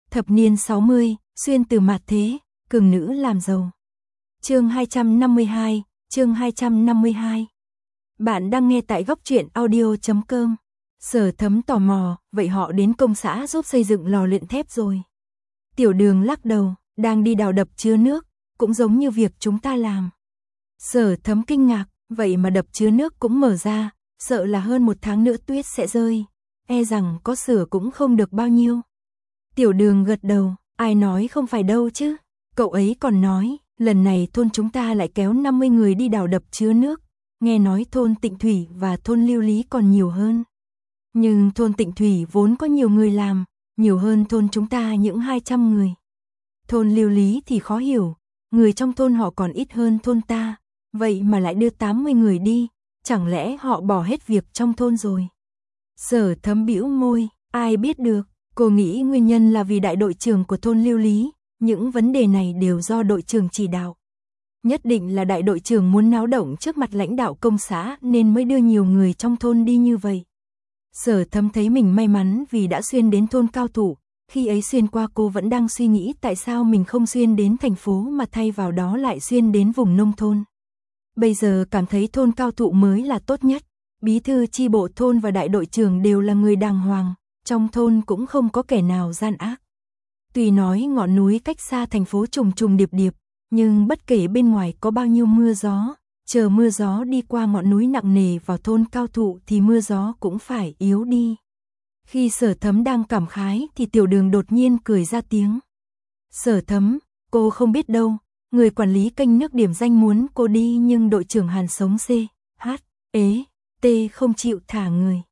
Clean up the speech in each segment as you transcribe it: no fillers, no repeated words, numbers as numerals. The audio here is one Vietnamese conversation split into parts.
Thập niên 60, xuyên từ mạt thế, cường nữ làm giàu. Chương 252, chương 252. Bạn đang nghe tại góc truyện audio.com. Sở Thấm tò mò, vậy họ đến công xã giúp xây dựng lò luyện thép rồi. Tiểu Đường lắc đầu, đang đi đào đập chứa nước, cũng giống như việc chúng ta làm. Sở Thấm kinh ngạc, vậy mà đập chứa nước cũng mở ra, sợ là hơn 1 tháng nữa tuyết sẽ rơi, e rằng có sửa cũng không được bao nhiêu. Tiểu Đường gật đầu, ai nói không phải đâu chứ, cậu ấy còn nói, lần này thôn chúng ta lại kéo 50 người đi đào đập chứa nước, nghe nói thôn Tịnh Thủy và thôn Lưu Lý còn nhiều hơn. Nhưng thôn Tịnh Thủy vốn có nhiều người làm, nhiều hơn thôn chúng ta những 200 người. Thôn Lưu Lý thì khó hiểu, người trong thôn họ còn ít hơn thôn ta, vậy mà lại đưa 80 người đi, chẳng lẽ họ bỏ hết việc trong thôn rồi. Sở Thấm bĩu môi, ai biết được, cô nghĩ nguyên nhân là vì đại đội trưởng của thôn Lưu Lý, những vấn đề này đều do đội trưởng chỉ đạo. Nhất định là đại đội trưởng muốn náo động trước mặt lãnh đạo công xã nên mới đưa nhiều người trong thôn đi như vậy. Sở Thấm thấy mình may mắn vì đã xuyên đến thôn Cao Thủ, khi ấy xuyên qua cô vẫn đang suy nghĩ tại sao mình không xuyên đến thành phố mà thay vào đó lại xuyên đến vùng nông thôn. Bây giờ cảm thấy thôn Cao Thủ mới là tốt nhất, bí thư chi bộ thôn và đại đội trưởng đều là người đàng hoàng, trong thôn cũng không có kẻ nào gian ác. Tuy nói ngọn núi cách xa thành phố trùng trùng điệp điệp, nhưng bất kể bên ngoài có bao nhiêu mưa gió, chờ mưa gió đi qua ngọn núi nặng nề vào thôn Cao Thụ thì mưa gió cũng phải yếu đi. Khi Sở Thấm đang cảm khái thì Tiểu Đường đột nhiên cười ra tiếng. Sở Thấm, cô không biết đâu, người quản lý kênh nước điểm danh muốn cô đi nhưng đội trưởng Hàn sống C, H, ế, T không chịu thả người.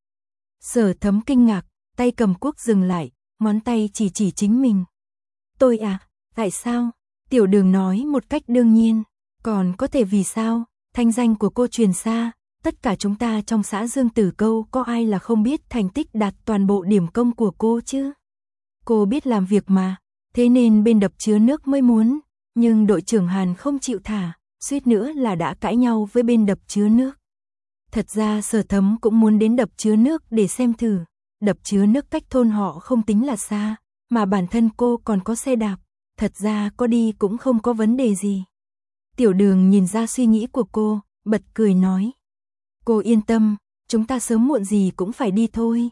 Sở Thấm kinh ngạc, tay cầm cuốc dừng lại, ngón tay chỉ chính mình. Tôi à, tại sao? Tiểu Đường nói một cách đương nhiên, còn có thể vì sao, thanh danh của cô truyền xa, tất cả chúng ta trong xã Dương Tử Câu có ai là không biết thành tích đạt toàn bộ điểm công của cô chứ? Cô biết làm việc mà, thế nên bên đập chứa nước mới muốn, nhưng đội trưởng Hàn không chịu thả, suýt nữa là đã cãi nhau với bên đập chứa nước. Thật ra Sở Thấm cũng muốn đến đập chứa nước để xem thử, đập chứa nước cách thôn họ không tính là xa, mà bản thân cô còn có xe đạp, thật ra có đi cũng không có vấn đề gì. Tiểu Đường nhìn ra suy nghĩ của cô, bật cười nói. Cô yên tâm, chúng ta sớm muộn gì cũng phải đi thôi.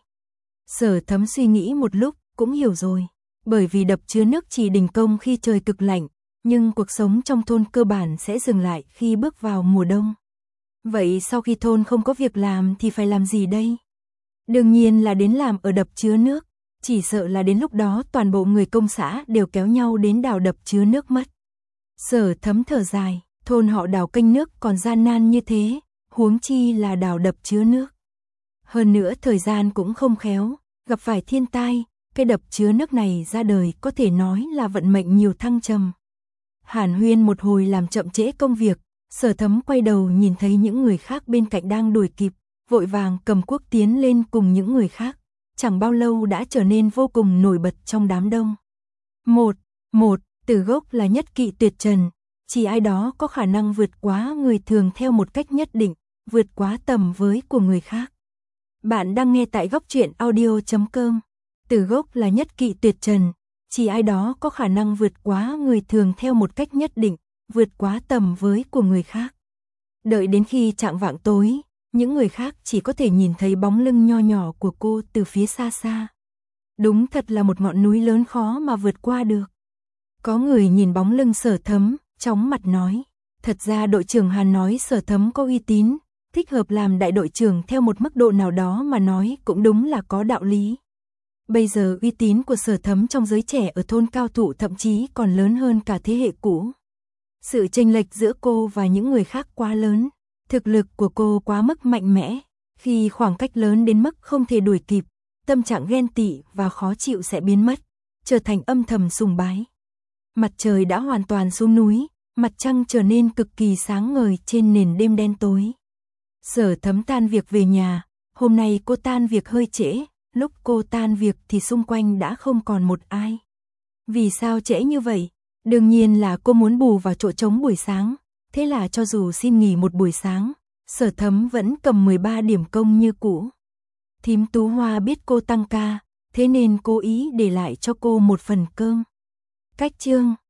Sở Thấm suy nghĩ một lúc, cũng hiểu rồi. Bởi vì đập chứa nước chỉ đình công khi trời cực lạnh, nhưng cuộc sống trong thôn cơ bản sẽ dừng lại khi bước vào mùa đông. Vậy sau khi thôn không có việc làm thì phải làm gì đây? Đương nhiên là đến làm ở đập chứa nước, chỉ sợ là đến lúc đó toàn bộ người công xã đều kéo nhau đến đào đập chứa nước mất. Sở Thấm thở dài, thôn họ đào kênh nước còn gian nan như thế, huống chi là đào đập chứa nước. Hơn nữa thời gian cũng không khéo, gặp phải thiên tai, cái đập chứa nước này ra đời có thể nói là vận mệnh nhiều thăng trầm. Hàn huyên một hồi làm chậm trễ công việc, Sở Thấm quay đầu nhìn thấy những người khác bên cạnh đang đuổi kịp, vội vàng cầm cuốc tiến lên cùng những người khác, chẳng bao lâu đã trở nên vô cùng nổi bật trong đám đông. Một, từ gốc là nhất kỵ tuyệt trần, chỉ ai đó có khả năng vượt quá người thường theo một cách nhất định, vượt quá tầm với của người khác. Bạn đang nghe tại góc truyện audio.com. Từ gốc là nhất kỵ tuyệt trần, chỉ ai đó có khả năng vượt quá người thường theo một cách nhất định, vượt quá tầm với của người khác. Đợi đến khi chạng vạng tối, những người khác chỉ có thể nhìn thấy bóng lưng nho nhỏ của cô từ phía xa xa. Đúng thật là một ngọn núi lớn khó mà vượt qua được. Có người nhìn bóng lưng Sở Thấm, chóng mặt nói. Thật ra đội trưởng Hàn nói Sở Thấm có uy tín, thích hợp làm đại đội trưởng theo một mức độ nào đó mà nói cũng đúng là có đạo lý. Bây giờ uy tín của Sở Thấm trong giới trẻ ở thôn Cao Thụ thậm chí còn lớn hơn cả thế hệ cũ. Sự chênh lệch giữa cô và những người khác quá lớn, thực lực của cô quá mức mạnh mẽ, khi khoảng cách lớn đến mức không thể đuổi kịp, tâm trạng ghen tị và khó chịu sẽ biến mất, trở thành âm thầm sùng bái. Mặt trời đã hoàn toàn xuống núi, mặt trăng trở nên cực kỳ sáng ngời trên nền đêm đen tối. Sở Thấm tan việc về nhà, hôm nay cô tan việc hơi trễ, lúc cô tan việc thì xung quanh đã không còn một ai. Vì sao trễ như vậy? Đương nhiên là cô muốn bù vào chỗ trống buổi sáng, thế là cho dù xin nghỉ một buổi sáng, Sở Thấm vẫn cầm 13 điểm công như cũ. Thím Tú Hoa biết cô tăng ca, thế nên cố ý để lại cho cô một phần cơm. Cách chương